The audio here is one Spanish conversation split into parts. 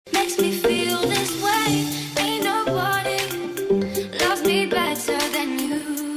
Makes me feel this way. Ain't nobody loves me better than you.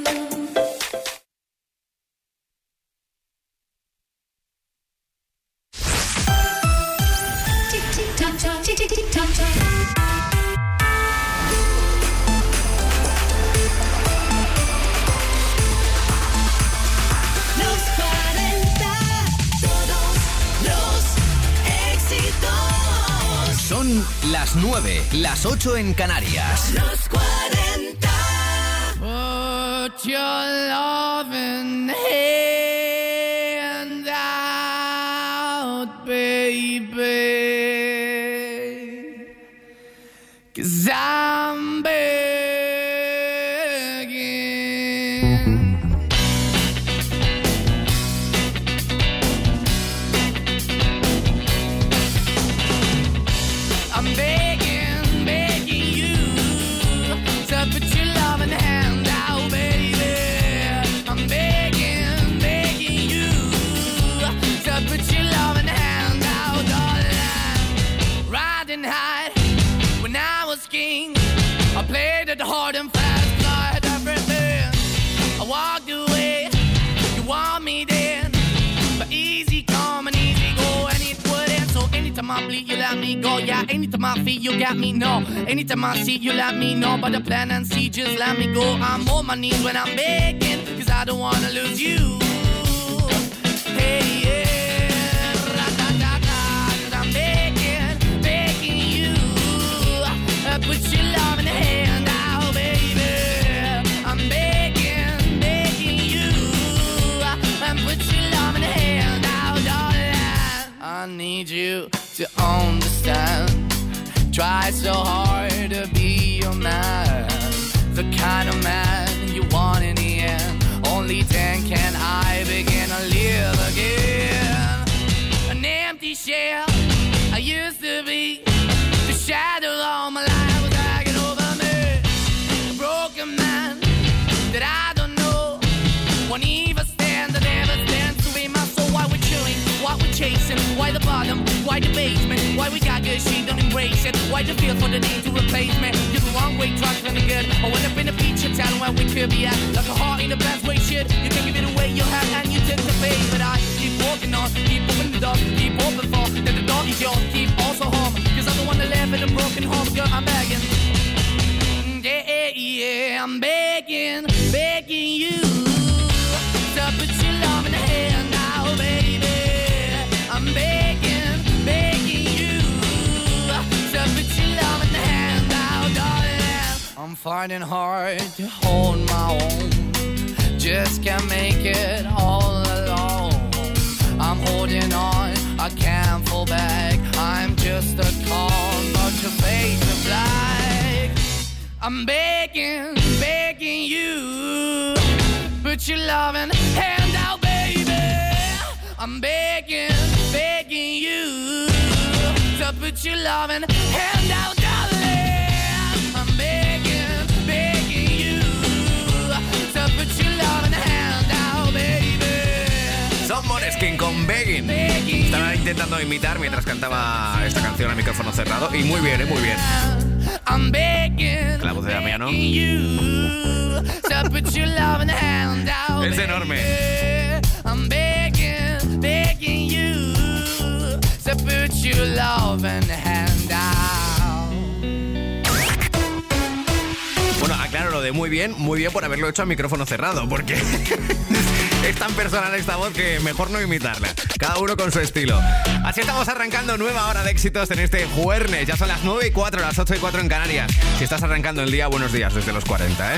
Son las 9, las 8 en Canarias. Los 40. Put your loving hand out, baby, 'cause I'm begging. I'm begging, begging you to put your loving hand out, baby. I'm begging, begging you to put your loving hand out, darling. Riding high when I was king, I played it hard and fast, 'cause I had everything. I walked away, you want me then, but easy come and easy go, and it wouldn't. So anytime I bleed, you let me go. Yeah, anytime I feel, you got me, no. Anytime I see, you let me know. But the plan and see, just let me go. I'm on my knees when I'm begging, 'cause I don't wanna lose you. Hey, yeah, ra-da-da-da, 'cause I'm begging, begging you, put your love in the hand out, baby. I'm begging, begging you, put your love in the hand out, darling. I need you to understand. Try so hard to be your man, the kind of man you want in the end. Only then can I begin to live again. An empty shell I used to be, the shadow all my life was dragging over me. A broken man that I don't know, won't even stand, I never stand to be my soul. Why we're chilling, why we're chasing, why the bottom, why the basement, why we got good, she don't embrace it, why the feel for the need to replace me. You're the wrong way, trying to be good. I went up in the feature town where we could be at, like a heart in the best way, shit. You can give it away, you have, and you take the bait. But I keep walking on, keep opening the door, keep open for, that the door is yours, keep also home, 'cause I'm the one that live in a broken home, girl, I'm begging. Yeah, yeah, I'm begging, begging you to put your love in the hand now, baby. I'm begging, begging you to put your love in the hand now, darling. I'm finding hard to hold my own, just can't make it all alone. I'm holding on, I can't fall back, I'm just a call, but your face is black. I'm begging, begging you, put your loving hand out, baby. I'm begging, begging you to put your loving hand out, darling. I'm begging, begging you to put your loving hand out, baby. Son Måneskin con Begging. Estaba intentando imitar mientras cantaba esta canción a micrófono cerrado. Y muy bien, muy bien. I'm begging, La voz de Damiano you to put your loving hand out, es enorme. I'm begging, begging you to put your loving hand out. Bueno, aclaro lo de muy bien por haberlo hecho a micrófono cerrado, porque es tan personal esta voz que mejor no imitarla. Cada uno con su estilo. Así estamos arrancando nueva hora de éxitos en este jueves. Ya son las 9:04, las 8:04 en Canarias. Si estás arrancando el día, buenos días desde los 40, ¿eh?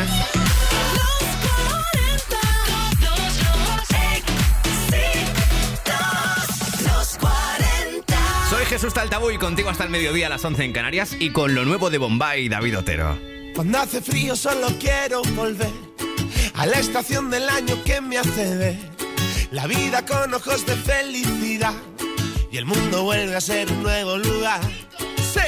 Los 40. Soy Jesús Taltabú y contigo hasta el mediodía a las 11 en Canarias y con lo nuevo de Bombay y David Otero. Cuando hace frío solo quiero volver a la estación del año que me hace ver la vida con ojos de felicidad y el mundo vuelve a ser un nuevo lugar. ¡Sí!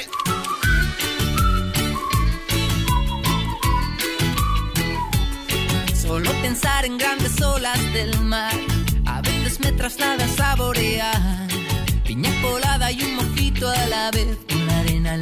Solo pensar en grandes olas del mar a veces me traslada a saborear piña colada y un mojito a la vez, con la arena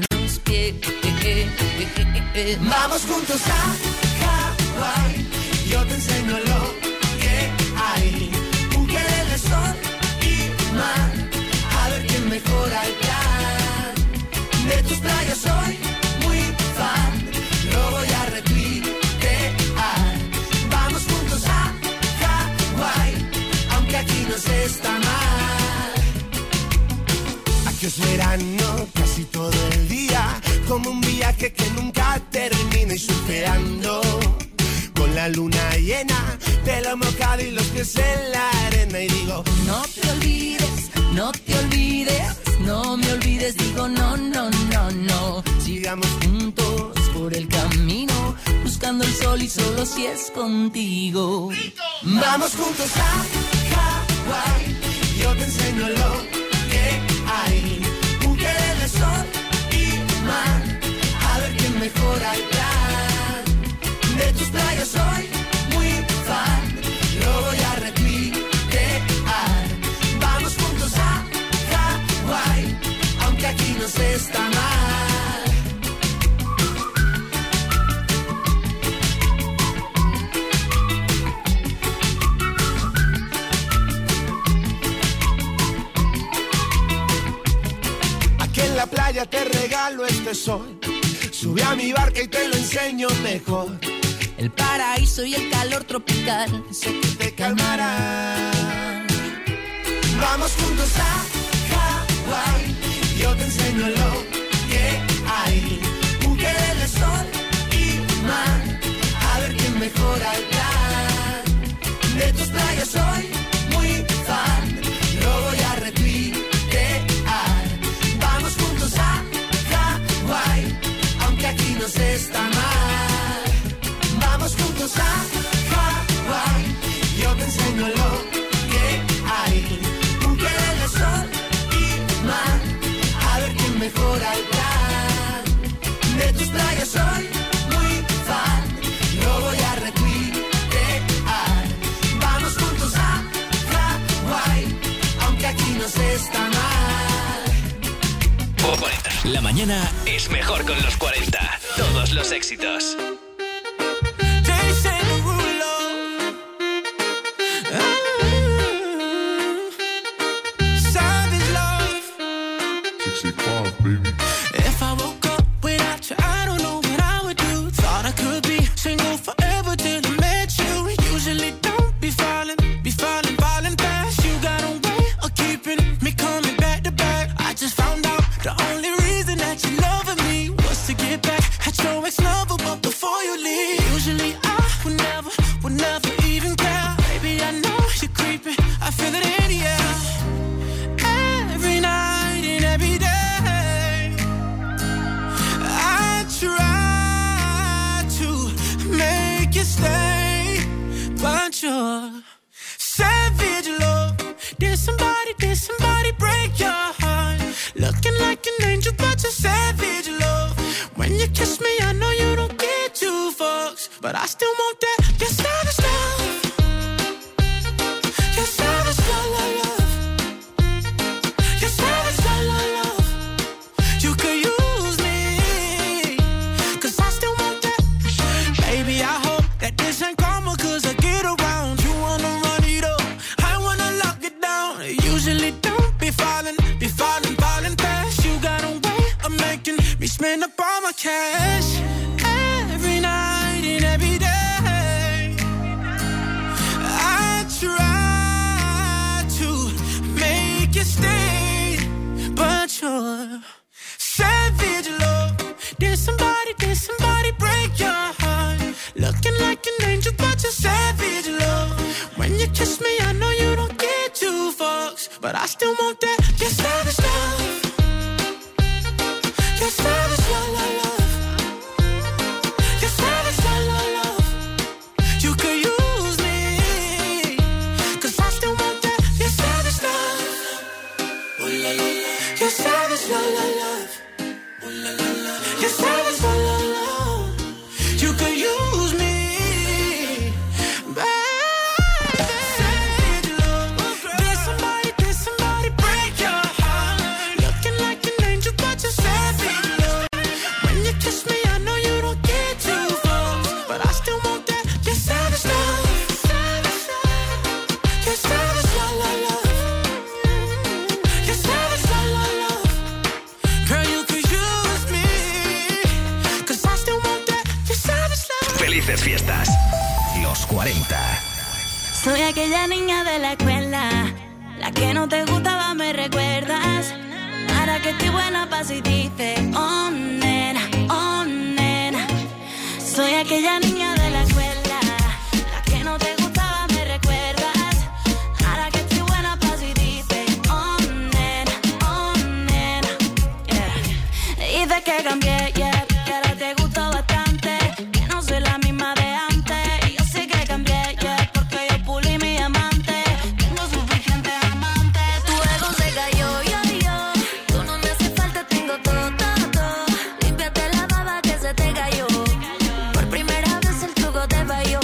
Vamos juntos a Hawái, yo te enseño lo que hay. Un querer de sol y mar, a ver quién mejora el plan. De tus playas soy muy fan, lo voy a retuitear. Vamos juntos a Hawái, aunque aquí no se está mal. Aquí es verano casi todo el día, como un viaje que nunca termina y surfeando con la luna llena, pelo mojado y los pies en la arena. Y digo, no te olvides, no te olvides, no me olvides, digo no, no, no, no. Sigamos juntos por el camino, buscando el sol y solo si es contigo. Vamos juntos a Hawái, yo te enseño lo que hay. Un querer de sol y mar, a ver quién mejora el plan. De tus playas soy muy fan, lo voy a retuitear. Vamos juntos a Hawái, aunque aquí no se está mal. Aquí en la playa te regalo este sol, sube a mi barca y te lo enseño mejor. El paraíso y el calor tropical, Sé que te calmarán. Vamos juntos a Hawái, yo te enseño lo que hay. Un querer de sol y mar, a ver quién mejora el plan. De tus playas soy muy fan, lo voy a retuitear. Vamos juntos a Hawái, aunque aquí no se está mal. Vamos juntos a Hawái, yo te enseño lo que hay. Un querer de sol y mar, a ver quién mejora el plan. De tus playas soy muy fan, lo voy a retuitear. Vamos juntos a Hawái, aunque aquí no se está mal. 40. La mañana es mejor con los 40. Todos los éxitos. If I woke up without you, I don't know what I would do. Thought I could be single forever till I met you. Usually don't be falling fast. You got a way of keeping me coming back to back. I just found out the only reason that you loving me was to get back at your ex-lover, but before you leave. Usually I would never even care. Baby, I know you're creeping, I feel it in the air. Every night and every day try to make you stay, but you're savage love. Did somebody break your heart? Looking like an angel, but you're savage love. When you kiss me, I know you don't get two fucks, but I still want that. Your savage love, your savage love, love. Your savage love, love. You could use me, 'cause I still want that. Baby, I hope that this ain't karma, 'cause I get around. You wanna run it up, I wanna lock it down. Usually don't be falling fast. You got a way of making me spend up all my cash. Every night and every day I try to make you stay, but you're savage love. Did somebody break your heart? Looking like an angel, but you're savage love. When you kiss me, I know you don't get two fucks, but I still want that. Your savage love, your savage love, love. Your savage love, love. You could use me, 'cause I still want that. Your savage love, ooh la la la. Your savage love, love. Ooh la la la. Your savage love, love. You could use me, baby. Savage love. Did somebody break your heart? Felices fiestas. Los 40. Soy aquella niña de la escuela, la que no te gustaba, me recuerdas. Ahora que estoy buena pa' si dices, oh nena, oh nena. Soy aquella niña de la escuela, la que no te gustaba, me recuerdas. Ahora que estoy buena pa' si dices, oh nena, yeah. Dices que cambié, yeah, que ahora te gusto bastante, que no soy la misma de antes. Y yo sé que cambié, yeah, porque yo pulí mi amante. Tengo suficientes amantes, tu ego se cayó, tú no me hace falta, tengo todo, todo, todo. Límpiate la baba que se te cayó. Por primera vez el truco te falló.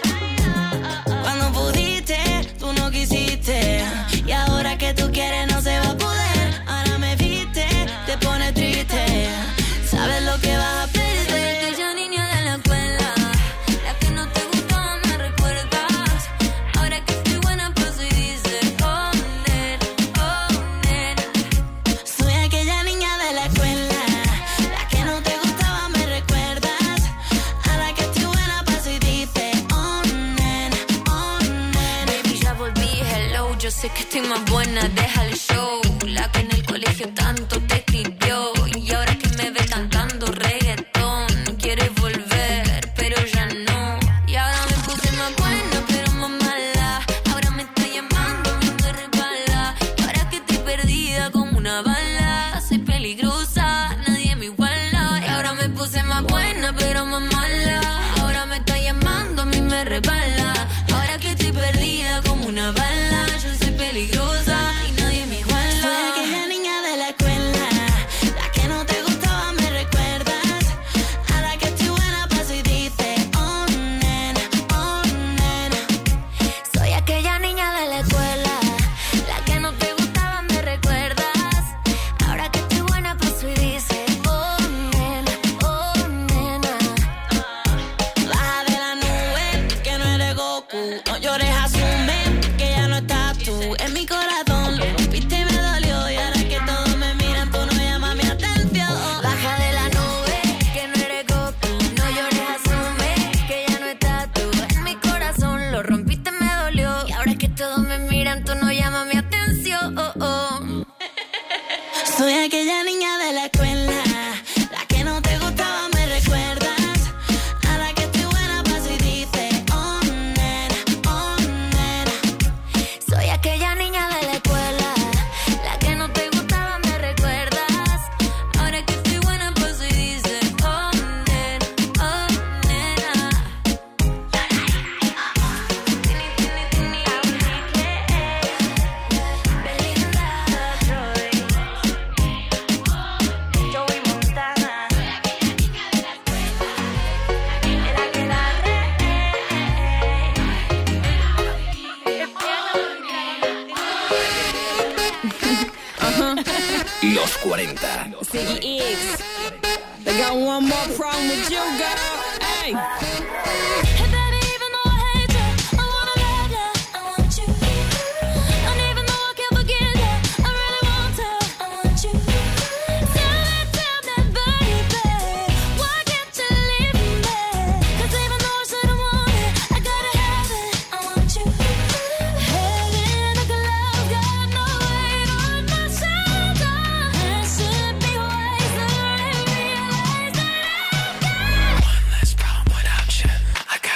Cuando pudiste, tú no quisiste. Y ahora que tú quieres no se va a poder. Ahora me viste, te pone triste. ¿Sabes lo que vas a perder? Aquella niña de la escuela, la que no te gustaba, me recuerdas. Ahora que estoy buena pues y dices, oh nena, oh nena. Soy aquella niña de la escuela, la que no te gustaba, me recuerdas. Ahora que estoy buena pues y dices, oh nena, oh nena. Baby, ya volví, hello, yo sé que estoy más buena, deja el show. La que en el colegio tanto te escribió y ahora que me ve cantando reggaetón, quiere volver, pero ya no. Y ahora me puse más buena, pero más mala. Ahora me está llamando, me resbala. Y ahora que estoy perdida como una bala, soy peligrosa, nadie me iguala. Y ahora me puse más buena, pero más mala. Ahora me está llamando, a mí me resbala. Ahora que estoy perdida como una bala, yo soy peligrosa y nadie me iguala. Soy aquella niña de la escuela, la que no te gustaba, me recuerdas. Ahora que estoy buena paso y dices, oh nena, oh nena. Soy aquella niña de la escuela, la que no te gustaba, me recuerdas. Ahora que estoy buena paso y dices, oh nena, oh nena. Baja de la nube, que no eres Goku. No llores, asume que ya no estás tú en mi corazón. Lo rompiste y me dolió. Y ahora que todos me miran, tú no llamas mi atención. Baja de la nube, que no eres Goku. No llores, asume que ya no estás tú en mi corazón. Lo rompiste, me dolió. Y ahora que todos me miran, tú no llamas mi atención. Soy aquella niña de la escuela, la que no te gustaba, me recuerdas. Ahora que estoy buena paso y dices, oh nena, oh nena. Soy aquella niña de la escuela, la que no te gustaba, me recuerdas. Ahora que estoy buena paso y dices, oh nena, oh nena. Belinda, Joey Montana. Era que la Los 40. Ziggy X. They got one more problem with you, girl. Hey. Hey baby, even though I hate you, I wanna love you, I want you. And even though I can't forget you, I really want to, I want you. Tell me, baby, why can't you leave me? 'Cause even though I shouldn't want it, I gotta have it, I want you. Head in the clouds, got no weight on my shoulder. I should be wiser and realize that I've got one less problem without you. I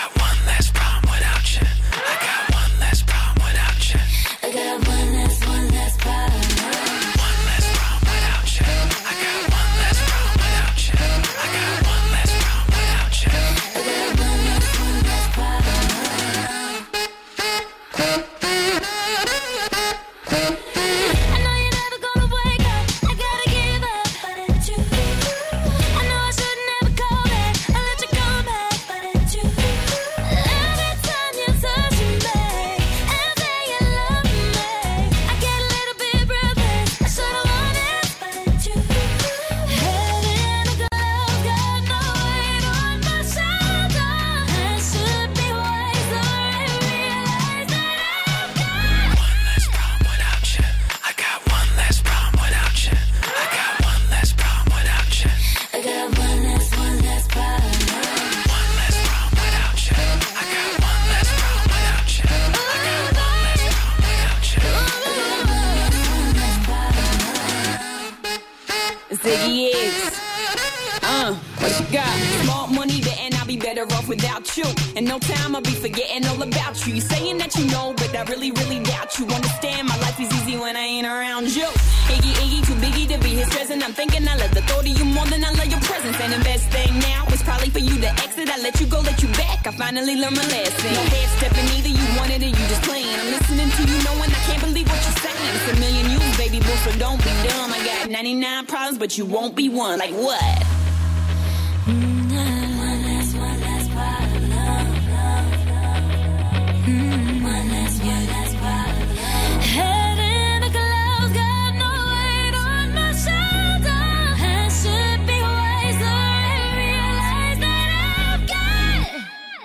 What you got? Small money, betting I'll be better off without you. In no time I'll be forgetting all about you. You saying that you know, but I really, really doubt you. Understand my life is easy when I ain't around you. Iggy, Iggy, too biggie to be his present. I'm thinking I love the thought of you more than I love your presence. And the best thing now is probably for you to exit. I let you go, let you back. I finally learned my lesson. No head stepping either, you wanted it, you just playing. I'm listening to you knowing I can't believe what you're saying. It's a million you, baby boo, so don't be dumb. I got 99 problems, but you won't be one. Like what? Head in the clouds, got no weight on my shoulder. I should be wiser and realize that I've got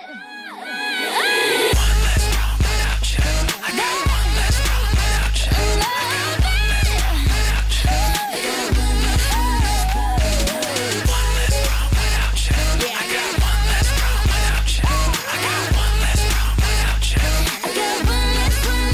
one less problem without you. I got one less problem without you. I got one less problem without you. I got one less problem without you. I got one less problem without you. I got one less problem without you. I got one less problem.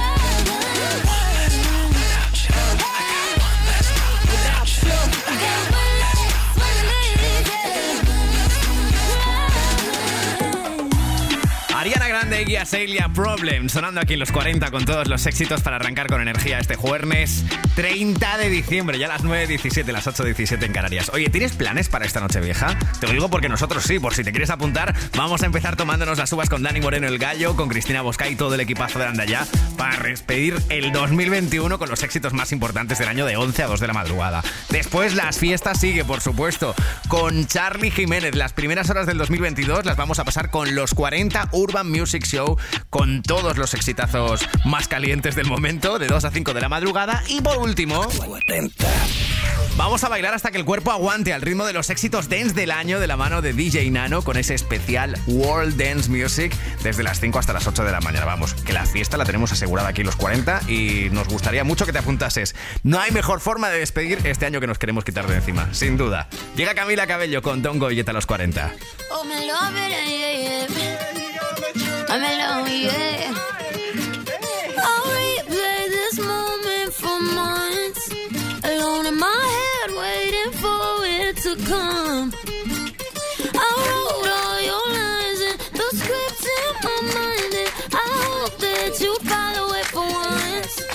Ariana Grande, Iggy Azalea, Problem, sonando aquí en los 40 con todos los éxitos para arrancar con energía este jueves 30 de diciembre, ya a las 9:17, las 8:17 en Canarias. Oye, ¿tienes planes para esta noche vieja? Te lo digo porque nosotros sí, por si te quieres apuntar, vamos a empezar tomándonos las uvas con Dani Moreno el Gallo, con Cristina Bosca y todo el equipazo de Anda Ya para despedir el 2021 con los éxitos más importantes del año de 11 a 2 de la madrugada. Después las fiestas sigue, por supuesto, con Charly Jiménez. Las primeras horas del 2022 las vamos a pasar con los 40 Urban Music Show, con todos los exitazos más calientes del momento, de 2 a 5 de la madrugada. Y por último, vamos a bailar hasta que el cuerpo aguante al ritmo de los éxitos dance del año de la mano de DJ Nano, con ese especial World Dance Music desde las 5 hasta las 8 de la mañana. Vamos, que la fiesta la tenemos asegurada aquí los 40 y nos gustaría mucho que te apuntases. No hay mejor forma de despedir este año que nos queremos quitar de encima, sin duda. Llega Camila Cabello con Don't Go Yet a los 40. Oh, me love it, yeah, yeah. I'm alone, yeah. I'll replay this moment for months, alone in my head, waiting for it to come. I wrote all your lines and the scripts in my mind, and I hope that you follow it for once.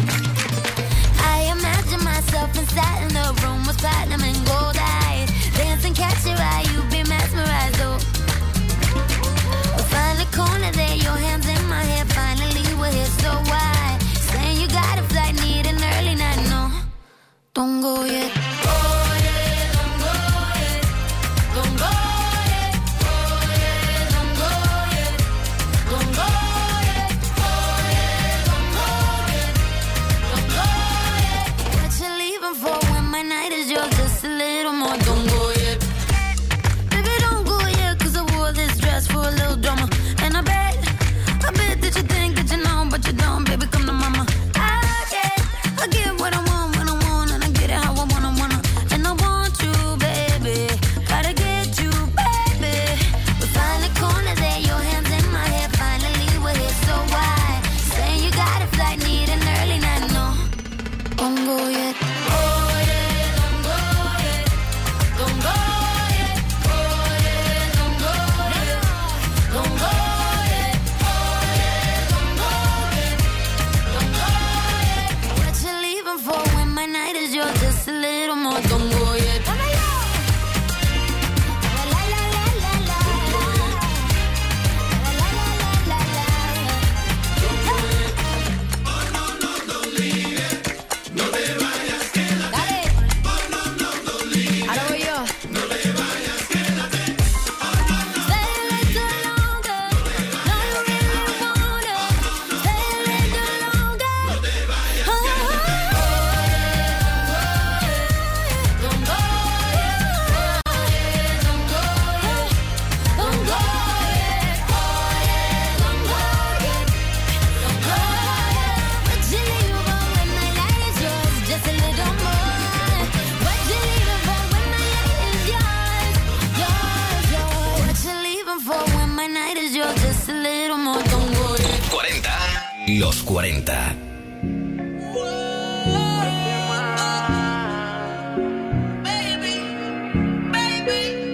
I imagine myself inside in the room with platinum and gold eyes, dancing, catch your eye, you be mesmerized, oh. Find a corner there, your hands in my hair. Finally we're here, so why? Saying you got a flight, need an early night. No, don't go yet. Oh yeah, don't go yet. Don't go yet. Oh yeah, don't go yet. Don't go yet. Oh yeah, don't go yet. Don't go yet. What you leaving for when my night is yours? Just a little more. Don't go yet. Baby, don't go yet, 'cause I wore this dress for a little drama. And I bet that you think that you know, but you don't, baby, come to mama. I get what I want when I want, and I get it how I wanna. And I want you, baby, gotta get you, baby. We find a corner there, your hands in my hair. Finally we're here, so why? Saying you got a flight, need an early night. No, don't go yet. Oh yeah, don't go yet. Don't go yet. Oh yeah, don't go yet. Don't go yet. Oh yeah, don't go yet. Don't go yet. What you leaving for when my night is yours? Just a little more. Don't go yet. La la la la la la. La la la la la la. Dale. Ahora voy yo. Stay a little longer. No, you really want it. Stay a little longer. Oh, don't go yet. Don't go yet. Don't go yet. Oh yeah, don't go yet. Don't go yet. What you leaving for when my night is yours? Just a little more. What you leaving for when my night is yours? Yours. What you leaving for when my night is yours? Just a little more. Don't go yet. 40. Los 40. Baby, baby.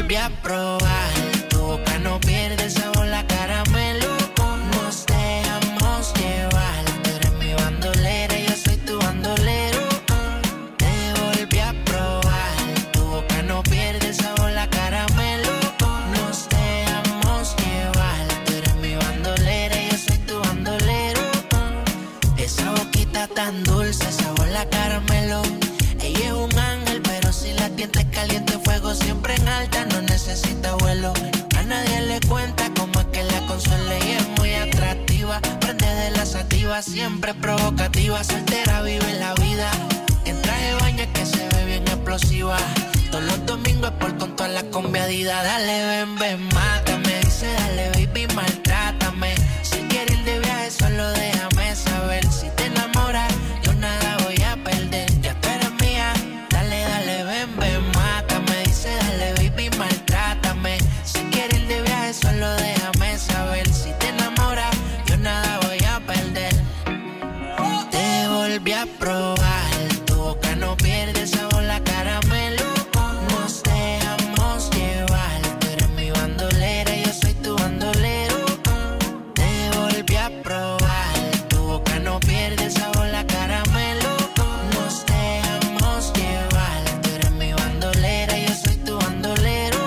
volví a probar. Tu boca no pierde sabor, la caramelo. Nos dejamos llevar. Tú eres mi bandolera, yo soy tu bandolero. Te volví a probar. Tu boca no pierde sabor, la caramelo. Nos dejamos llevar. Tú eres mi bandolera, yo soy tu bandolero. Esa boquita tan dulce, sabor la caramelo. Ella es un ángel, pero si la tienta es caliente, fuego siempre en alta, no necesita vuelo. A nadie le cuenta cómo es que la consuela y es muy atractiva. Prende de la sativa, siempre provocativa. Soltera vive la vida. En traje de baño es que se ve bien explosiva. Todos los domingos es por con todas las combiadidas. Dale, ven, ven, mátame. Dice, dale, baby, maltrátame. Si quieres ir de viaje, solo déjame saber. Si te enamoras, yo nada voy a perder. Ya tú eres mía. Dale, dale, ven, ven, mátame. Dice, dale, baby, maltrátame. Si quieres ir de viaje, solo déjame saber. Si te enamoras, yo nada voy a perder. Te volví a probar. Tu boca no pierde sabor, la caramelo. Nos dejamos llevar. Tú eres mi bandolera, yo soy tu bandolero. Te volví a probar. Tu boca no pierde sabor, la caramelo. Nos dejamos llevar. Tú eres mi bandolera, yo soy tu bandolero.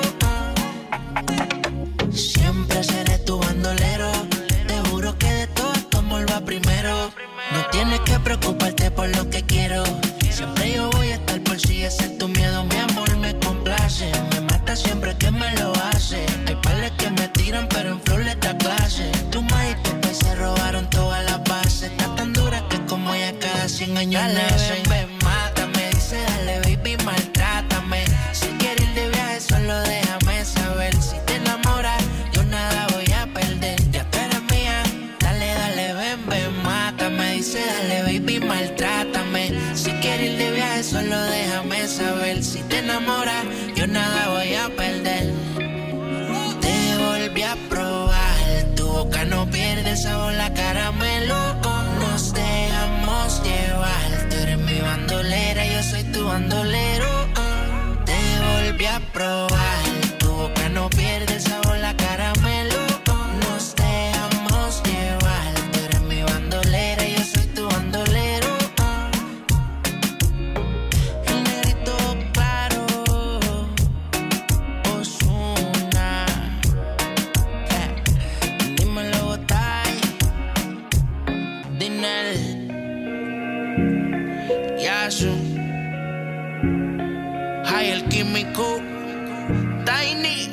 Siempre seré tu bandolero. Te juro que de todo esto amor va primero. No tienes que preocuparte por lo que quiero. Siempre yo voy a estar por si ese es tu miedo. Mi amor me complace. Me mata siempre que me lo hace. Hay pales que me tiran pero en flor le da clase. Tu maíz y tu pez se robaron todas las bases. Está tan dura que como ella cada 100 años nace. Ven, ven, mátame. Dice dale baby, maltrátame. Si quieres ir de viaje solo déjame saber. Si te enamoras yo nada voy a perder. Ya tú eres mía. Dale, dale, ven, ven, mátame. Dice dale baby, maltrátame. Si quieres ir de viaje solo déjame saber. Si te enamoras yo nada voy a perder. Te volví a probar. Tu boca no pierde sabor, la caramelo. Nos dejamos llevar. Tú eres mi bandolera, yo soy tu bandolero. Te volví a probar. Tu boca no pierde sabor, la caramelo. Nos dejamos llevar. Tú eres mi bandolera, yo soy tu bandolero. El negrito claro, Ozuna. Dímelo, Botay, Dinel, Yasu, Hay el Químico, Tiny.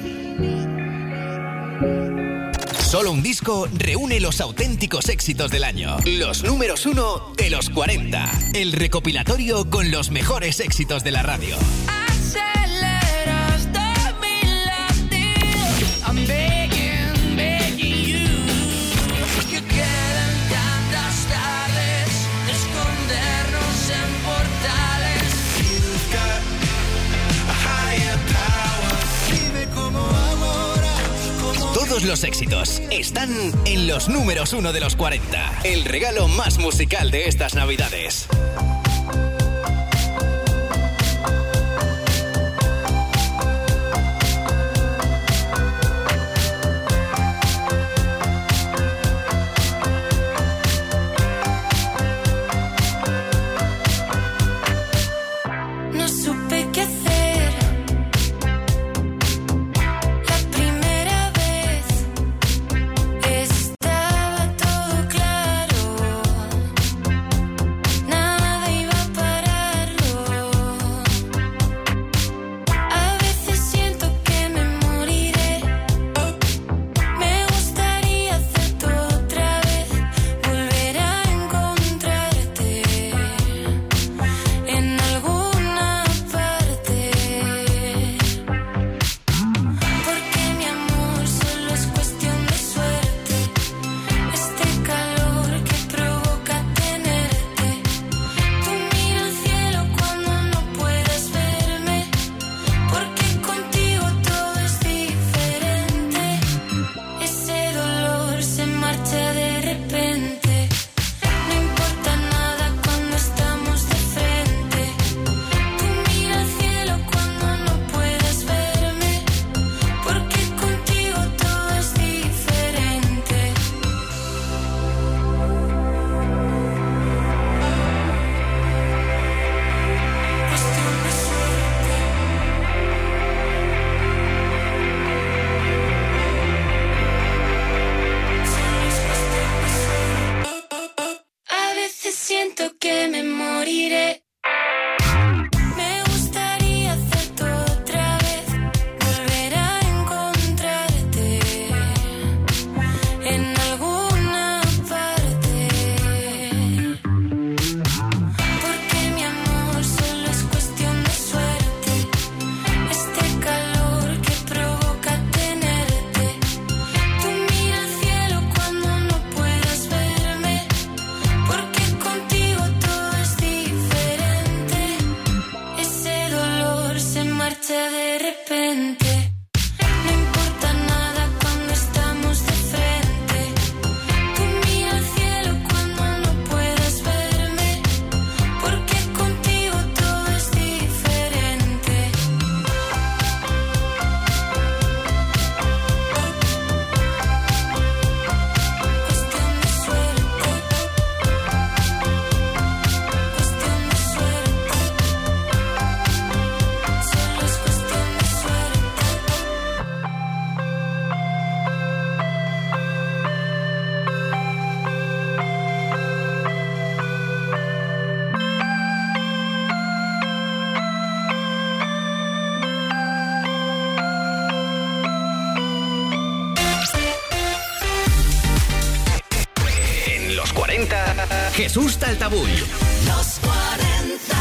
Solo un disco reúne los auténticos éxitos del año. Los números 1 de los 40. El recopilatorio con los mejores éxitos de la radio. Aceleraste mi latido. I'm begging, begging you. Que quedan tantas tardes de escondernos en portales. You've got a higher power. Vive como ahora, como Todos los éxitos están en los números 1 de los 40. El regalo más musical de estas Navidades. No supe qué hacer. La primera vez estaba todo claro. Nada de Jesús Taltabuy. Los 40.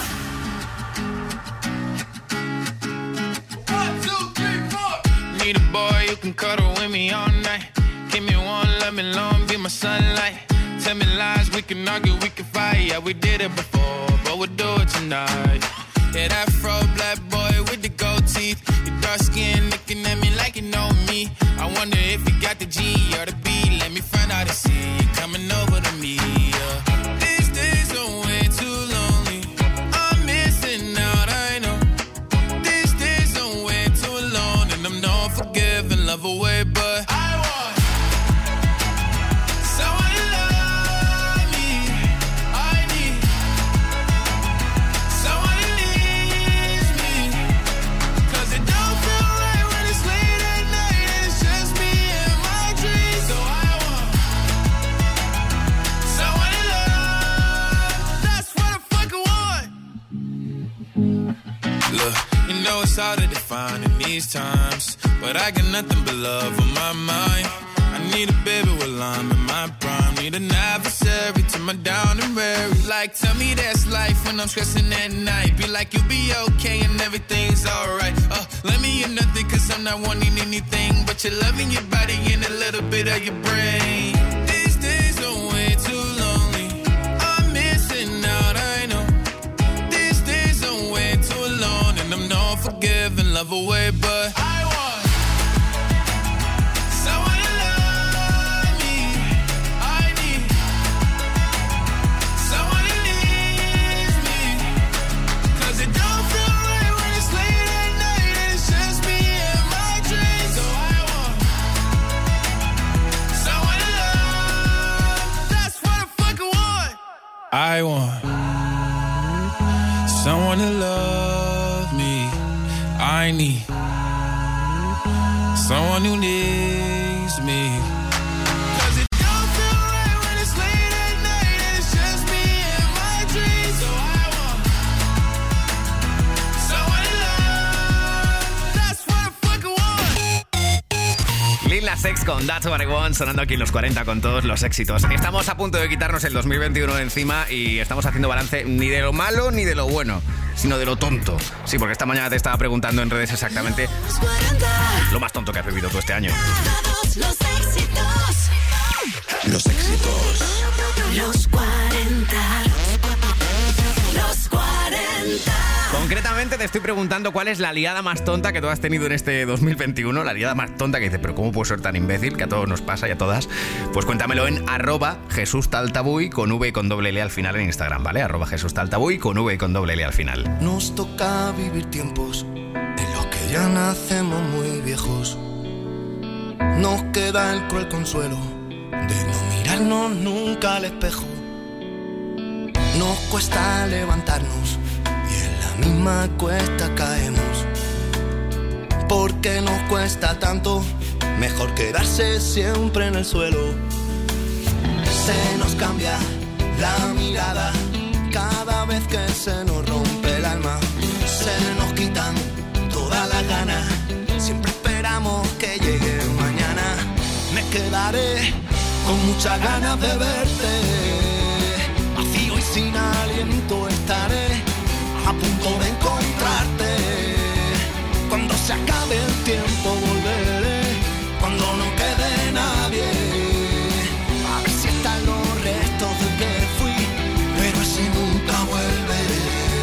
Need a boy who can cuddle with me all night. Give me one, let me long, be my sunlight. Tell me lies, we can argue, we can fight. Yeah, we did it before, but we'll do it tonight. Yeah, that fro black boy with the gold teeth. Your dark skin looking at me like you know me. I wonder if you got the G or the B. Let me find out and see you coming over to me. Yeah. These days are way too lonely. I'm missing out, I know. These days are way too alone, and I'm not forgiving, love away, but I want someone to love me. I need someone who needs me. 'Cause it don't feel right when it's late at night and it's just me and my dreams. So I want someone to love. That's what I fucking want. Look, you know it's hard to define in these times, but I got nothing but love on my mind. I need a baby while I'm in my prime. Need an adversary to my down and weary. Like, tell me that's life when I'm stressing at night. Be like, you'll be okay and everything's alright. Let me in nothing 'cause I'm not wanting anything but your love and your body and a little bit of your brain. These days are way too lonely. I'm missing out, I know. These days are way too alone, and I'm not forgiving, love away, but I want someone to love me. I need someone who needs me. 'Cause it don't feel right when it's late at night and it's just me and my dreams. So I want someone to love. That's what I fucking want. I want someone to love me. I need someone who needs me. 'Cause it don't feel right when it's late at night and it's just me and my dreams. So I want someone to love. That's what I fucking want. Lil Nas X con That's What I Want, sonando aquí en los 40 con todos los éxitos. Estamos a punto de quitarnos el 2021 de encima y estamos haciendo balance ni de lo malo ni de lo bueno, sino de lo tonto. Sí, porque esta mañana te estaba preguntando en redes exactamente lo más tonto que has vivido tú este año. Todos los éxitos. Los éxitos. Los 40. Los 40. Concretamente te estoy preguntando cuál es la liada más tonta que tú has tenido en este 2021. La liada más tonta que dices, pero ¿cómo puedo ser tan imbécil? Que a todos nos pasa y a todas. Pues cuéntamelo en @JesúsTaltabuy con V y con doble L al final en Instagram, ¿vale? @JesúsTaltabuy con V y con doble L al final. Nos toca vivir tiempos en los que ya nacemos muy viejos. Nos queda el cruel consuelo de no mirarnos nunca al espejo. Nos cuesta levantarnos y en la misma cuesta caemos. Porque nos cuesta tanto, mejor quedarse siempre en el suelo. Se nos cambia la mirada cada vez que se nos rompe el alma. Se nos quitan todas las ganas, siempre esperamos que llegue mañana. Me quedaré con muchas ganas de verte, vacío y sin aliento estaré, a punto de encontrarte. Cuando se acabe el tiempo volveré, cuando no quede nadie, a ver si están los restos de que fui, pero así nunca volveré.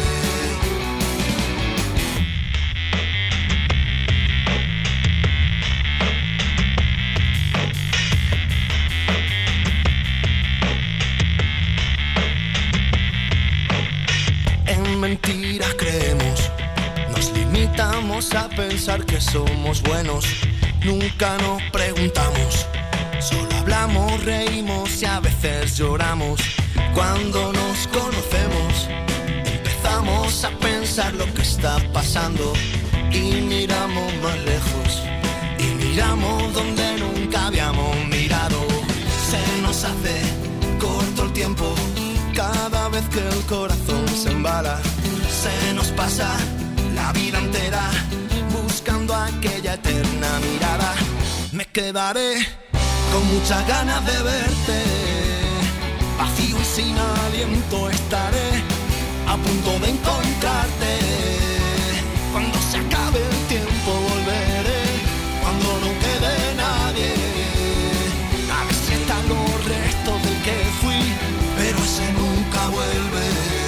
En mentiras creemos, nos limitamos a pensar que somos buenos. Nunca nos preguntamos, solo hablamos, reímos y a veces lloramos. Cuando nos conocemos, empezamos a pensar lo que está pasando y miramos más lejos y miramos donde nunca habíamos mirado. Se nos hace corto el tiempo cada vez que el corazón se embala. Se nos pasa la vida entera buscando aquella eterna mirada. Me quedaré con muchas ganas de verte, vacío y sin aliento estaré a punto de encontrarte. Cuando se acabe el tiempo volveré, cuando no quede nadie. A ver si están los restos del que fui, pero ese nunca vuelve.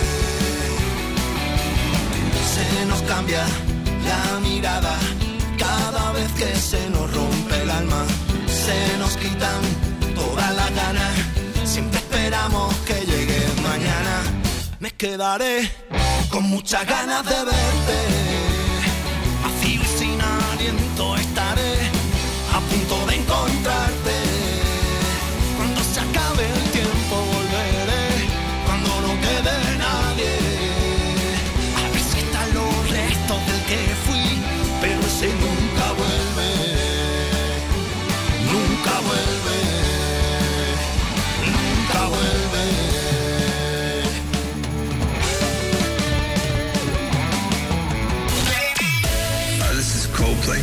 Se nos cambia la mirada cada vez que se nos rompe el alma. Se nos quitan todas las ganas, siempre esperamos que llegue mañana. Me quedaré con muchas ganas de verte, vacío y sin aliento estaré a punto de encontrarte. Cuando se acabe el tiempo volveré, cuando no quede nadie. A ver si están los restos del que fui, pero ese nunca vuelve, nunca vuelve, nunca vuelve. Coldplay.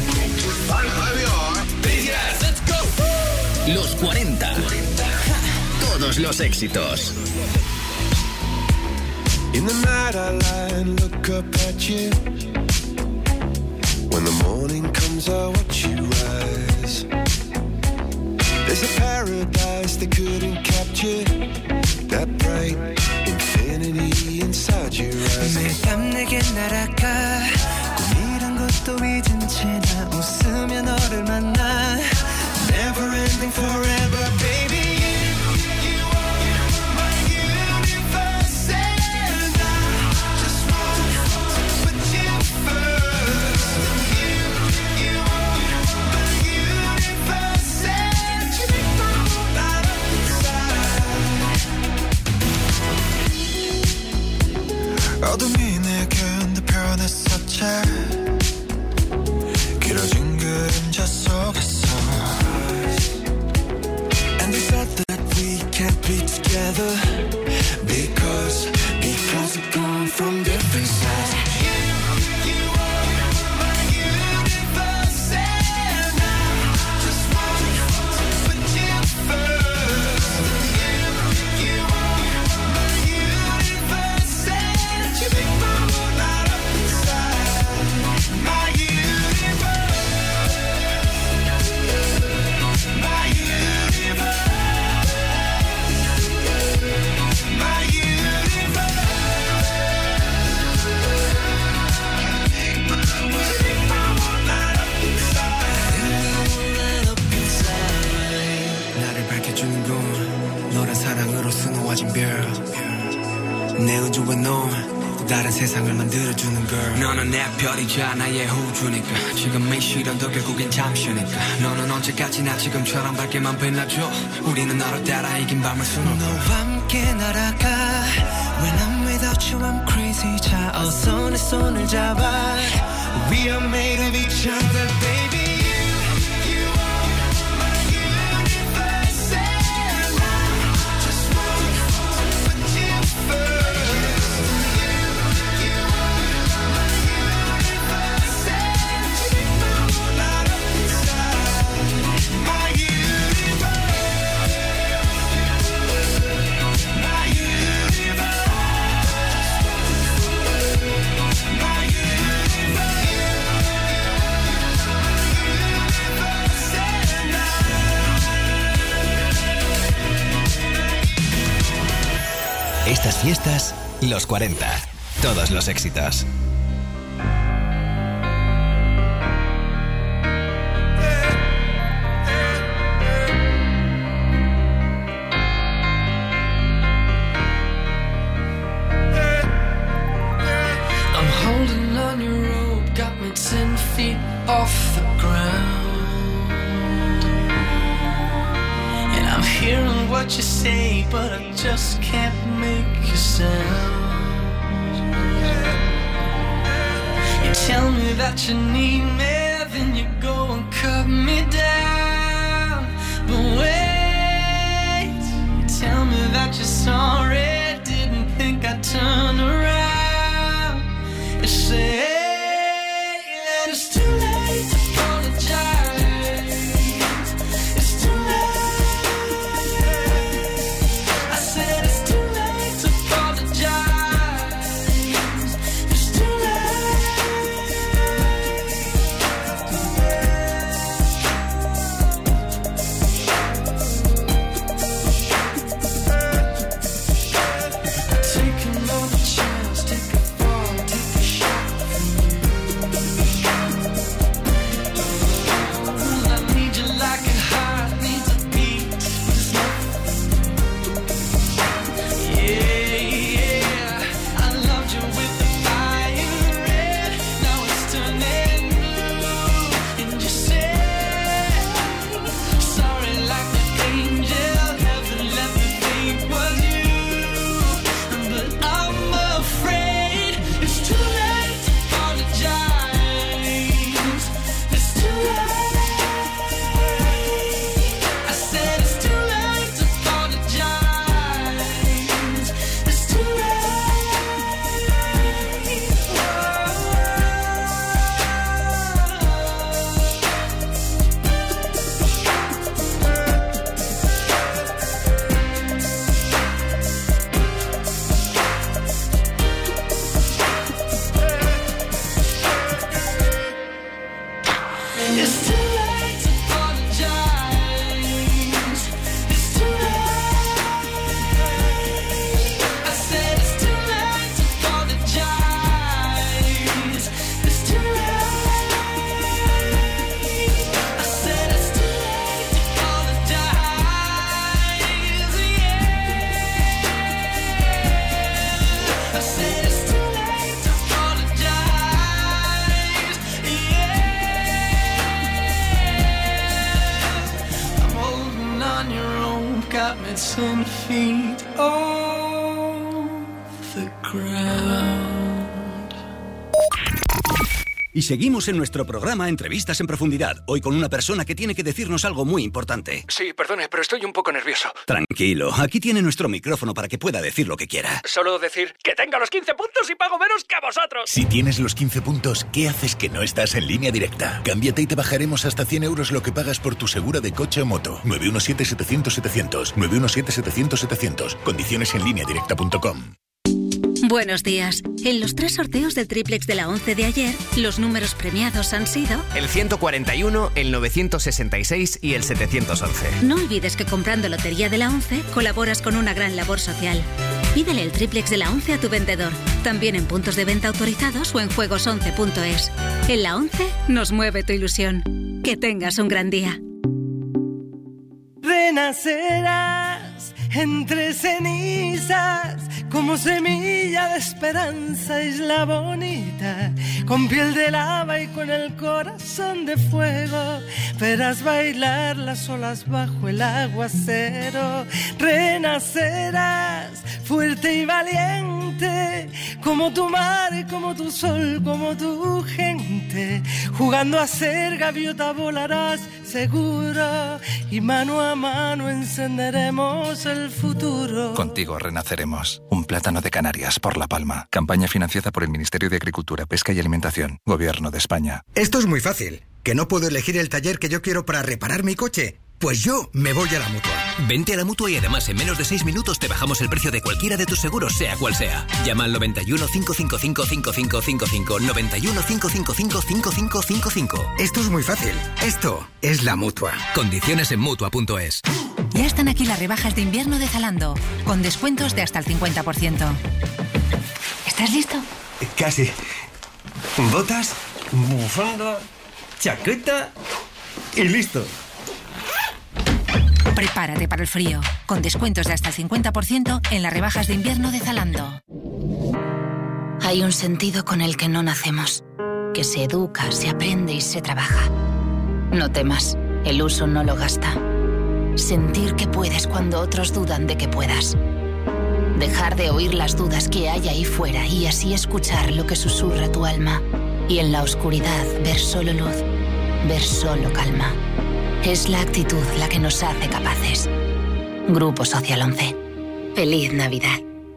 Let's go. Los 40. Todos los éxitos. In the night I lie and look up at you. When the morning comes I watch you rise. There's a paradise they couldn't capture, that bright infinity inside your eyes. 매일 밤 내게 날아가 꿈이란 것도 잊은 채 나 웃으며 너를 만나. Never ending forever baby. 어둠이 내게 변했었지. 길어진 그림자 속에서. And they said that we can't be together because we've gone from different sides. 내 우주에 넌 다른 세상을 만들어주는 girl. 너는 내 별이자 나의 우주니까 지금의 시련도 결국엔 잠시니까 너는 언제까지나 지금처럼 밝게만 빛나줘. 우리는 너를 따라 이긴 밤을 수놓고 너와 함께 날아가. When I'm without you I'm crazy. 자 어서 내 손을 잡아. We are made of each other baby. Estas fiestas, los 40. Todos los éxitos. I'm holding on your rope, got me 10 feet off the ground. And I'm hearing what you say, but I just can't make a sound. You tell me that you need me, then you go and cut me down. But wait, you tell me that you're sorry, didn't think I'd turn around. You say that it's too late to apologize. It's too late. I said got me 10 feet off the ground. Y seguimos en nuestro programa Entrevistas en Profundidad, hoy con una persona que tiene que decirnos algo muy importante. Sí, perdone, pero estoy un poco nervioso. Tranquilo, aquí tiene nuestro micrófono para que pueda decir lo que quiera. Solo decir que tengo los 15 puntos y pago menos que a vosotros. Si tienes los 15 puntos, ¿qué haces que no estás en Línea Directa? Cámbiate y te bajaremos hasta 100 euros lo que pagas por tu segura de coche o moto. 917-700-700. 917-700-700. Condiciones en lineadirecta.com. Buenos días. En los 3 sorteos del triplex de la 11 de ayer, los números premiados han sido... el 141, el 966 y el 711. No olvides que comprando Lotería de la 11 colaboras con una gran labor social. Pídele el triplex de la 11 a tu vendedor, también en puntos de venta autorizados o en juegos11.es. En la 11 nos mueve tu ilusión. Que tengas un gran día. Renacerás entre cenizas como semilla de esperanza, isla bonita, con piel de lava y con el corazón de fuego. Verás bailar las olas bajo el aguacero. Renacerás fuerte y valiente, como tu mar, como tu sol, como tu gente. Jugando a ser gaviota volarás seguro y mano a mano encenderemos el futuro. Contigo renaceremos. Un plátano de Canarias por La Palma. Campaña financiada por el Ministerio de Agricultura, Pesca y Alimentación. Gobierno de España. Esto es muy fácil. ¿Que no puedo elegir el taller que yo quiero para reparar mi coche? Pues yo me voy a la Mutua. Vente a la Mutua y además en menos de 6 minutos te bajamos el precio de cualquiera de tus seguros, sea cual sea. Llama al 91 555 5555. 91 555 5555. Esto es muy fácil. Esto es la Mutua. Condiciones en Mutua.es. Ya están aquí las rebajas de invierno de Zalando, con descuentos de hasta el 50%. ¿Estás listo? Casi. Botas, bufanda, chaqueta y listo. Prepárate para el frío, con descuentos de hasta el 50% en las rebajas de invierno de Zalando. Hay un sentido con el que no nacemos, que se educa, se aprende y se trabaja. No temas, el uso no lo gasta. Sentir que puedes cuando otros dudan de que puedas. Dejar de oír las dudas que hay ahí fuera y así escuchar lo que susurra tu alma. Y en la oscuridad ver solo luz, ver solo calma. Es la actitud la que nos hace capaces. Grupo Social 11. Feliz Navidad.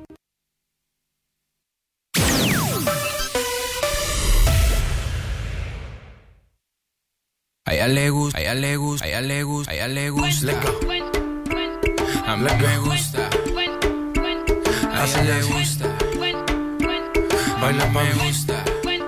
A ella le gusta, a ella le gusta, a ella le gusta, a ella le gusta. A mí me gusta. A ella le gusta. Baila me gusta.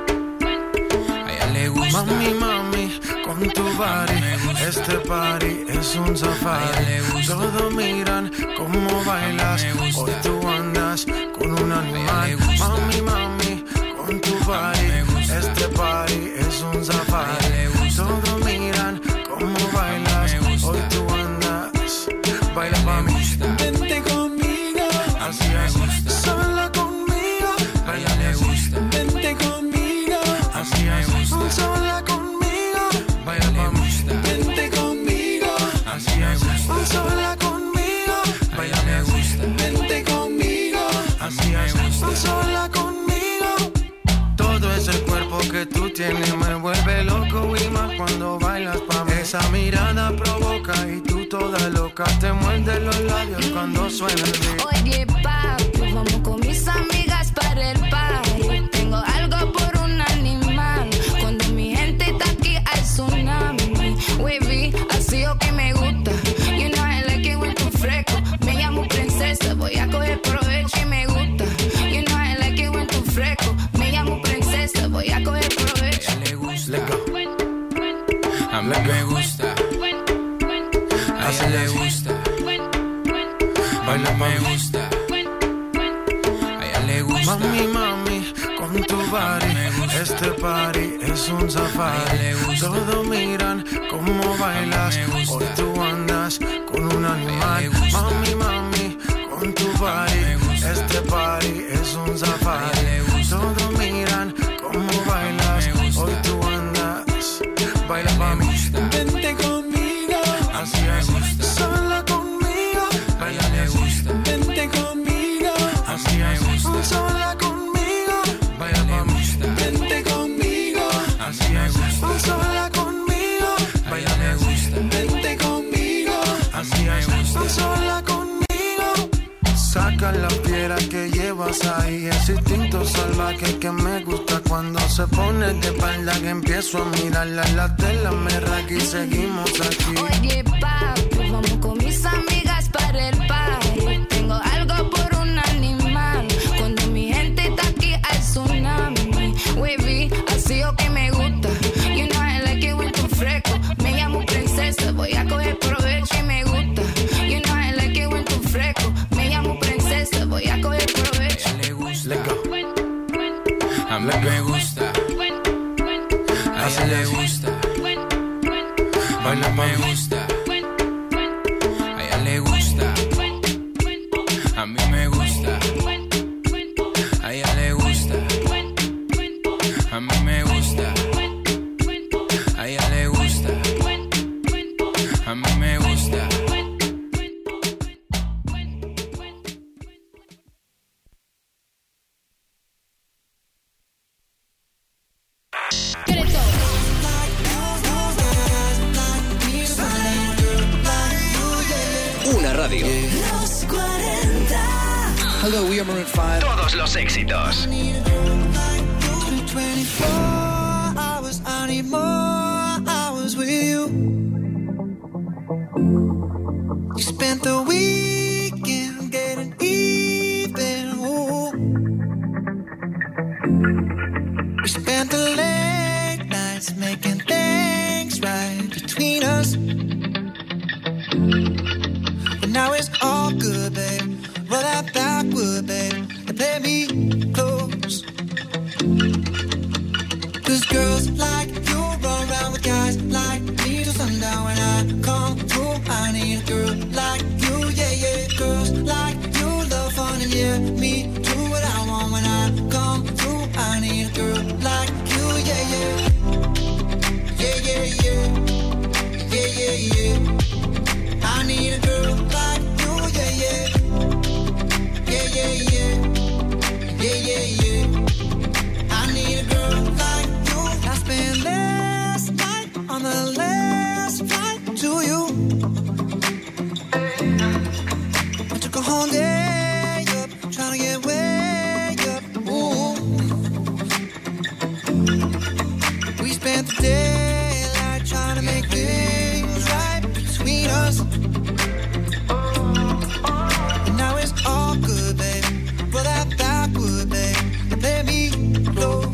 A ella le gusta. Mami, mami, con tu body. Este party es un safari. Todos miran cómo bailas. Hoy tú andas con un animal. Mami, mami, con tu body. Este party es un safari. Todos miran cómo bailas. Hoy tú andas. Baila pa' mí. Vente conmigo. Así es. Sola conmigo. Baila me gusta. Vente conmigo. Así es. Sola conmigo. Baila pa' mí. Vente conmigo. Así es. Sola conmigo. Baila me gusta. Vente conmigo. Así es. Sola conmigo. Todo es el cuerpo que tú tienes me vuelve loco y más cuando bailas pa' mí. Esa mirada provoca y tú toda loca te muerde los labios cuando suena el beat. Oye, papi, vamos con mis amigas para el party. Tengo algo por un animal. Cuando mi gente está aquí hay tsunami. Wavy, así o que me gusta. You know I like it when tú fresco. Me llamo princesa, voy a coger provecho y me gusta. You know I like it when tú fresco. Me llamo princesa, voy a coger provecho. A ella le gusta. A mí me gusta. A ella le gusta. Baila me gusta. A ella le gusta. Mami, mami, con tu body. Este party es un safari. Todos miran cómo bailas. Hoy tú andas con un animal. Mami, mami, con tu body. Este party es un safari. Todos miran cómo bailas. Hoy tú andas. Baila pa' mí. Vente conmigo. Así es. Sola conmigo. estabas ahí. Ese instinto salvaje que me gusta cuando se pone de espalda, que empiezo a mirarla en la tela, me raca y seguimos aquí. Oye, papi, vamos con mis amigas para el party. Tengo algo por un animal. Cuando mi gente está aquí al tsunami. Wavy, así o que me gusta. You know I like it when tú fresco. Me llamo princesa, voy a coger provecho y me gusta. You know I like it when tú fresco. Me llamo princesa, voy a coger provecho. Le gusta. A mí me gusta. A ella le gusta. A mí me gusta. A ella le gusta. A mí me gusta. A ella le gusta. A mí me gusta. A ella le gusta. A mí me gusta. Una radio. Los 40. Hello, we are Maroon 5. Todos los éxitos. 24 hours, I need more hours with you. You spent the weekend getting even. Ooh. We spent the late nights making things right between us. But now it's all good, babe. Roll that backward, babe, and play me close. 'Cause girls like you run around with guys like me till sundown. When I come through, I need a girl like you, yeah, yeah. Girls like you love fun and yeah, me do what I want. When I come through, I need a girl like you, yeah, yeah. Yeah, yeah, yeah. Yeah, yeah, yeah. I need a girl like you, yeah, yeah. Yeah, yeah, yeah. Yeah, yeah, yeah. I need a girl like you. I spent last night on the last flight to you. I took a whole day up, trying to get way up. Ooh. We spent the daylight trying to make things right between us. And now it's all good, babe. Roll that backward, babe, and play me close.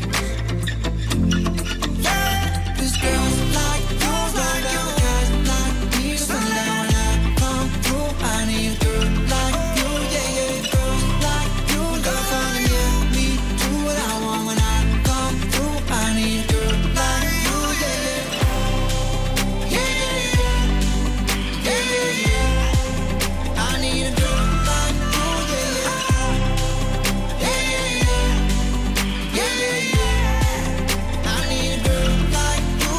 Yeah, 'cause girls like you run down with guys like me till sundown. When I come through, I need a girl like you, yeah, yeah. Girls like you love fun, yeah, me do what I want. When I come through, I need a girl like you, yeah, yeah. Yeah, yeah, yeah. Yeah, yeah, yeah. I need a girl like you, yeah, yeah. Yeah, yeah, yeah. Yeah, yeah, yeah. I need a girl like you.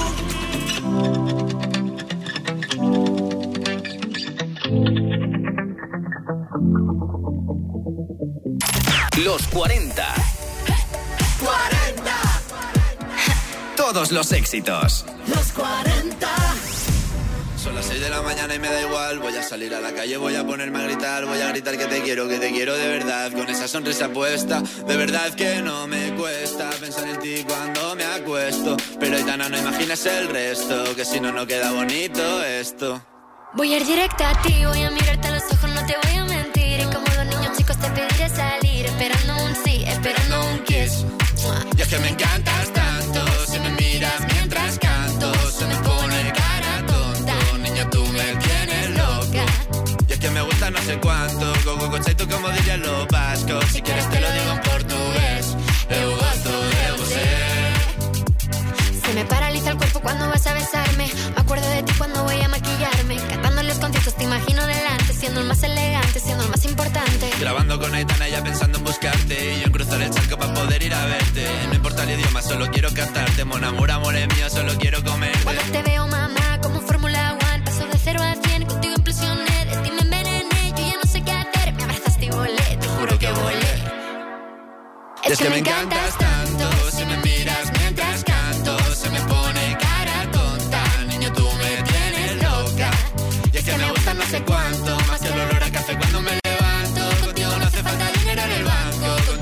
Los 40. 40. Todos los éxitos. Los 40. Son las 6 de la mañana y me da igual. Voy a salir a la calle, voy a ponerme a gritar. Voy a gritar que te quiero de verdad. Con esa sonrisa puesta, de verdad que no me cuesta pensar en ti cuando me acuesto. Pero Aitana, no imaginas el resto, que si no, no queda bonito esto. Voy a ir directa a ti, voy a mirarte a los ojos, no te voy a mentir. Y como dos niños chicos te pediré salir, esperando un sí, esperando un kiss. Y es que me encantas tanto, si me miras mientras canto, se me pone cara tonta. Niña, tú me tienes loca. Y es que me gusta no sé cuánto, go conceito como dirían los vascos. Si quieres te lo digo en portugués, eu gosto de você. Se me paraliza el cuerpo cuando vas a besarme. Me acuerdo de ti cuando voy a maquillarme. Cantando en los conciertos te imagino delante, siendo el más elegante, siendo el más importante. Grabando con Aitana ya pensando en buscarte, y yo en cruzar el charco para poder ir a verte. No importa el idioma, solo quiero cantarte. Mon amour, amor es mío, solo quiero comerte. Cuando te veo, mamá, como Fórmula 1, paso de 0 a 100, contigo implosioné. De ti me envenené, yo ya no sé qué hacer. Me abrazaste y volé, te juro que volé. Es que me encantas tanto, si me miras mientras canto, se me pone cara tonta. Niño, tú me tienes loca. Y es que me gusta no sé cuánto, más que el olor a café cuando me levanto. Contigo no hace falta dinero en el banco.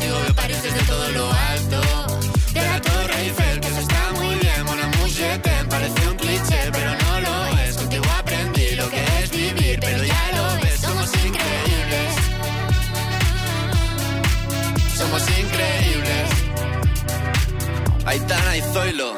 Ana y Zoilo.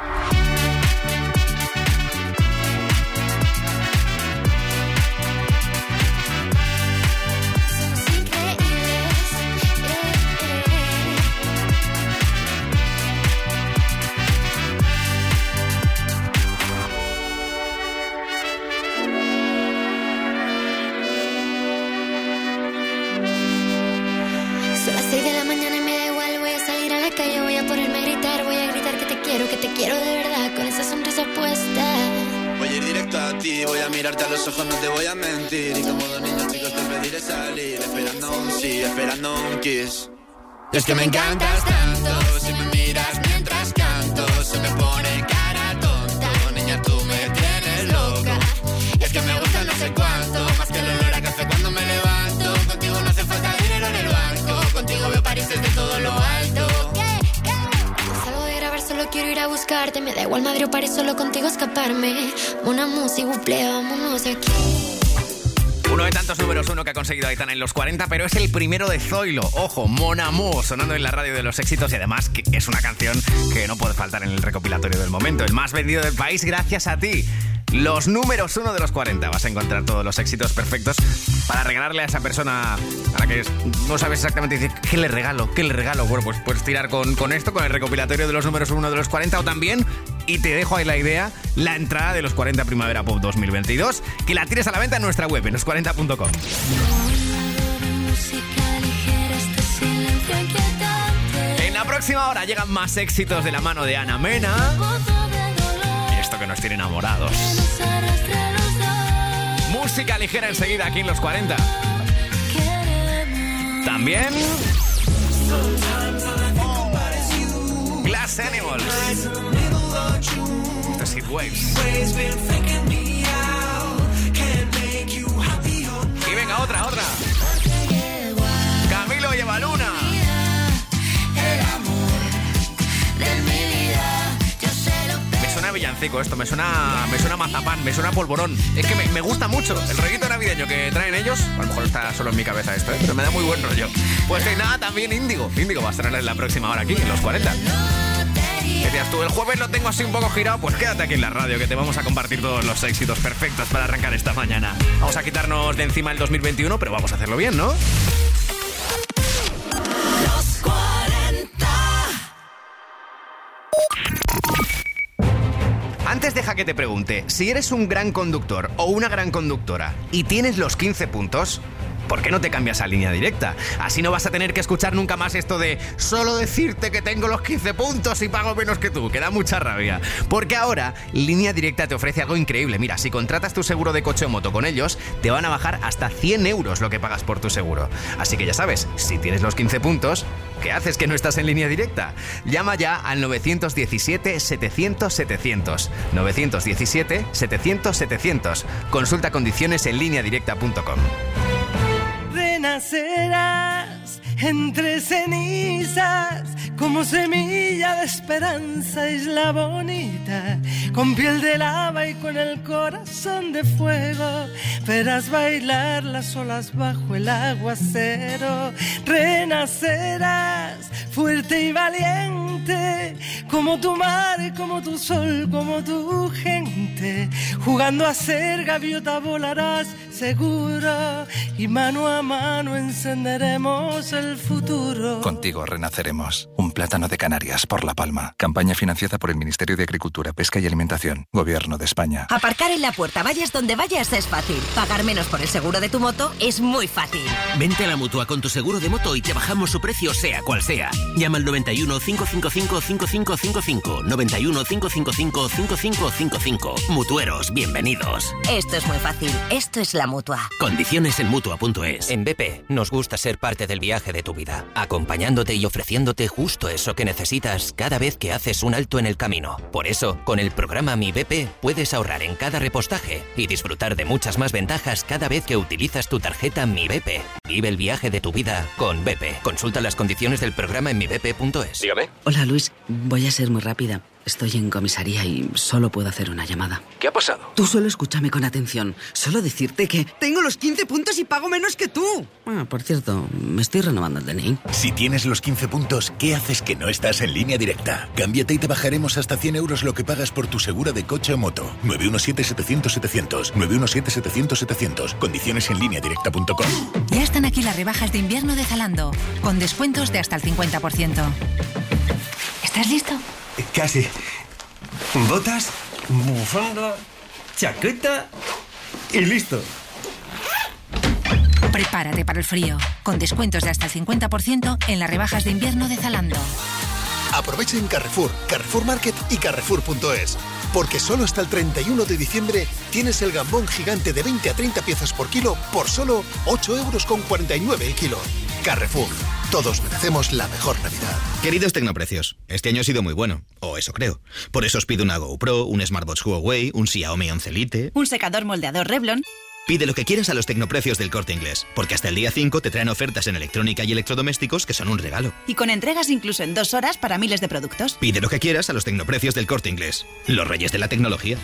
Que te quiero de verdad, con esa sonrisa puesta. Voy a ir directo a ti, voy a mirarte a los ojos, no te voy a mentir. Y como dos niños chicos te pediré salir, esperando un sí, esperando un kiss. Es que me encantas tanto, si me miras mientras canto, se me pone cara tonta. Niña, tú me tienes loca. Es que me gusta no sé cuánto, más que el olor a café cuando me levanto. Contigo no hace falta dinero en el banco, contigo veo París desde todo lo alto. Solo quiero ir a buscarte, me da igual Madrid o París, solo contigo escaparme. Una música, buple, vámonos de aquí. Uno de tantos números uno que ha conseguido Aitana en los 40, pero es el primero de Zoilo. Ojo, Mon Amour, sonando en la radio de los éxitos, y además que es una canción que no puede faltar en el recopilatorio del momento. El más vendido del país gracias a ti. Los números uno de los 40. Vas a encontrar todos los éxitos perfectos para regalarle a esa persona a la que no sabes exactamente decir ¿qué le regalo? Bueno, pues puedes tirar con esto, con el recopilatorio de los números uno de los 40, o también, y te dejo ahí la idea, la entrada de los 40 Primavera Pop 2022, que la tires a la venta en nuestra web, en los40.com. En la próxima hora llegan más éxitos de la mano de Ana Mena. Esto que nos tiene enamorados. Música ligera enseguida aquí en los 40. También Glass Animals. Esto es Heat Waves. Y venga, otra. Camilo y Evaluna. Me suena villancico esto, me suena mazapán, me suena polvorón. Es que me gusta mucho el rollito navideño que traen ellos. A lo mejor está solo en mi cabeza esto, pero me da muy buen rollo. Pues nada, también Índigo va a estar en la próxima hora aquí, en los 40. Decías tú, el jueves lo tengo así un poco girado, pues quédate aquí en la radio que te vamos a compartir todos los éxitos perfectos para arrancar esta mañana. Vamos a quitarnos de encima el 2021, pero vamos a hacerlo bien, ¿no? Antes deja que te pregunte, si eres un gran conductor o una gran conductora y tienes los 15 puntos, ¿por qué no te cambias a Línea Directa? Así no vas a tener que escuchar nunca más esto de solo decirte que tengo los 15 puntos y pago menos que tú, que da mucha rabia. Porque ahora Línea Directa te ofrece algo increíble. Mira, si contratas tu seguro de coche o moto con ellos, te van a bajar hasta 100 euros lo que pagas por tu seguro. Así que ya sabes, si tienes los 15 puntos, ¿qué haces que no estás en Línea Directa? Llama ya al 917-700-700. 917-700-700. Consulta condiciones en lineadirecta.com. Renacerás entre cenizas como semilla de esperanza, isla bonita, con piel de lava y con el corazón de fuego. Verás bailar las olas bajo el aguacero. Renacerás fuerte y valiente como tu mar, como tu sol, como tu gente. Jugando a ser gaviota volarás seguro y mano a mano encenderemos el futuro. Contigo renaceremos. Un plátano de Canarias por La Palma. Campaña financiada por el Ministerio de Agricultura, Pesca y Alimentación. Gobierno de España. Aparcar en la puerta, vayas donde vayas, es fácil. Pagar menos por el seguro de tu moto es muy fácil. Vente a la Mutua con tu seguro de moto y te bajamos su precio sea cual sea. Llama al 91 555 5555. 91 555 5555. Mutueros, bienvenidos. Esto es muy fácil. Esto es la Mutua. Condiciones en Mutua.es. En BP nos gusta ser parte del viaje de tu vida, acompañándote y ofreciéndote justo eso que necesitas cada vez que haces un alto en el camino. Por eso, con el programa Mi BP puedes ahorrar en cada repostaje y disfrutar de muchas más ventajas cada vez que utilizas tu tarjeta Mi BP. Vive el viaje de tu vida con BP. Consulta las condiciones del programa en mibp.es. Dígame. Hola Luis, voy a ser muy rápida. Estoy en comisaría y solo puedo hacer una llamada. ¿Qué ha pasado? Tú solo escúchame con atención. Solo decirte que tengo los 15 puntos y pago menos que tú. Por cierto, me estoy renovando el DNI. Si tienes los 15 puntos, ¿qué haces que no estás en Línea Directa? Cámbiate y te bajaremos hasta 100 euros lo que pagas por tu segura de coche o moto. 917-700-700. 917-700-700. Condiciones en lineadirecta.com. Ya están aquí las rebajas de invierno de Zalando, con descuentos de hasta el 50%. ¿Estás listo? Casi. Botas, bufanda, chaqueta y listo. Prepárate para el frío, con descuentos de hasta el 50% en las rebajas de invierno de Zalando. Aprovecha en Carrefour, Carrefour Market y Carrefour.es. Porque solo hasta el 31 de diciembre tienes el gambón gigante de 20 a 30 piezas por kilo por solo 8,49 € el kilo. Carrefour. Todos merecemos la mejor Navidad. Queridos Tecnoprecios, este año ha sido muy bueno, o eso creo. Por eso os pido una GoPro, un Smartwatch Huawei, un Xiaomi 11 Lite... Un secador moldeador Revlon. Pide lo que quieras a los Tecnoprecios del Corte Inglés, porque hasta el día 5 te traen ofertas en electrónica y electrodomésticos que son un regalo. Y con entregas incluso en 2 horas para miles de productos. Pide lo que quieras a los Tecnoprecios del Corte Inglés, los reyes de la tecnología.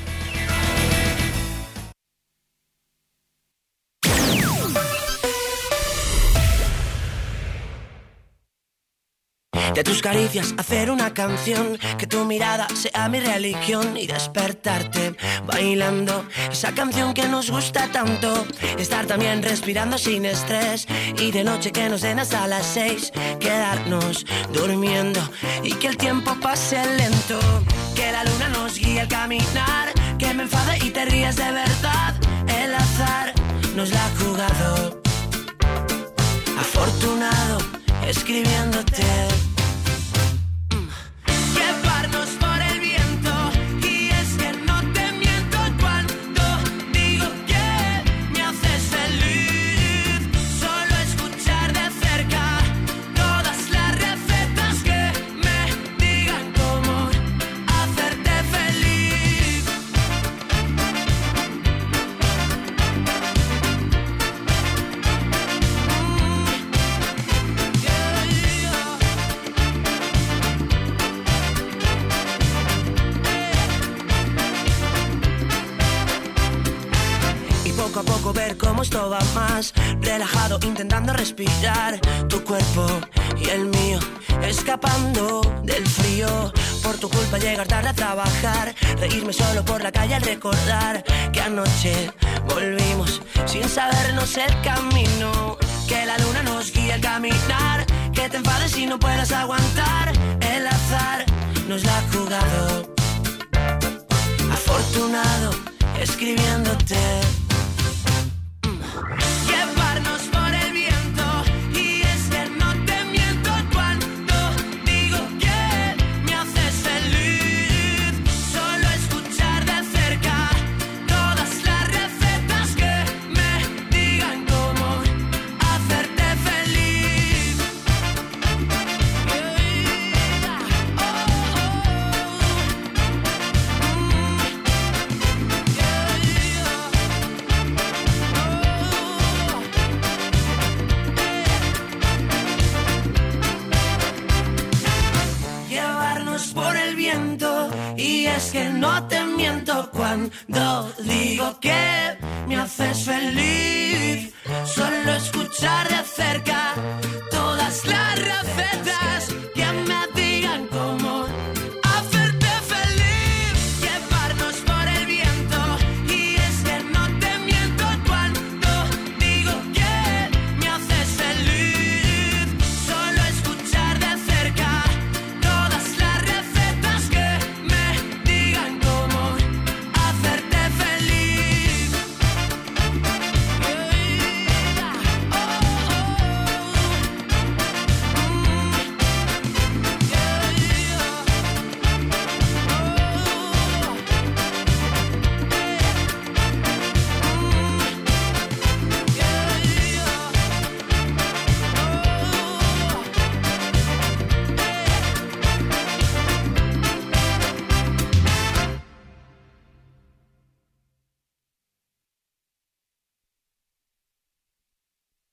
De tus caricias hacer una canción, que tu mirada sea mi religión y despertarte bailando esa canción que nos gusta tanto. Estar también respirando sin estrés y de noche que nos den hasta las 6 quedarnos durmiendo y que el tiempo pase lento. Que la luna nos guíe al caminar, que me enfade y te rías de verdad. El azar nos la ha jugado. Afortunado escribiéndote. Llevarnos por el viento, y es que no te miento cuando digo que me haces feliz. Solo escuchar de cerca todas las recetas que me digan cómo hacerte feliz. Poco a poco ver cómo esto va más relajado, intentando respirar tu cuerpo y el mío, escapando del frío. Por tu culpa llegar tarde a trabajar, reírme solo por la calle al recordar que anoche volvimos sin sabernos el camino. Que la luna nos guíe al caminar, que te enfades y no puedas aguantar. El azar nos la ha jugado. Afortunado escribiéndote. Llevarnos por el viento, y es que no te miento cuando digo que me haces feliz. Solo escuchar de cerca todas las recetas que me digan cómo hacerte feliz. Por el viento, y es que no te miento cuando digo que me haces feliz. Solo escuchar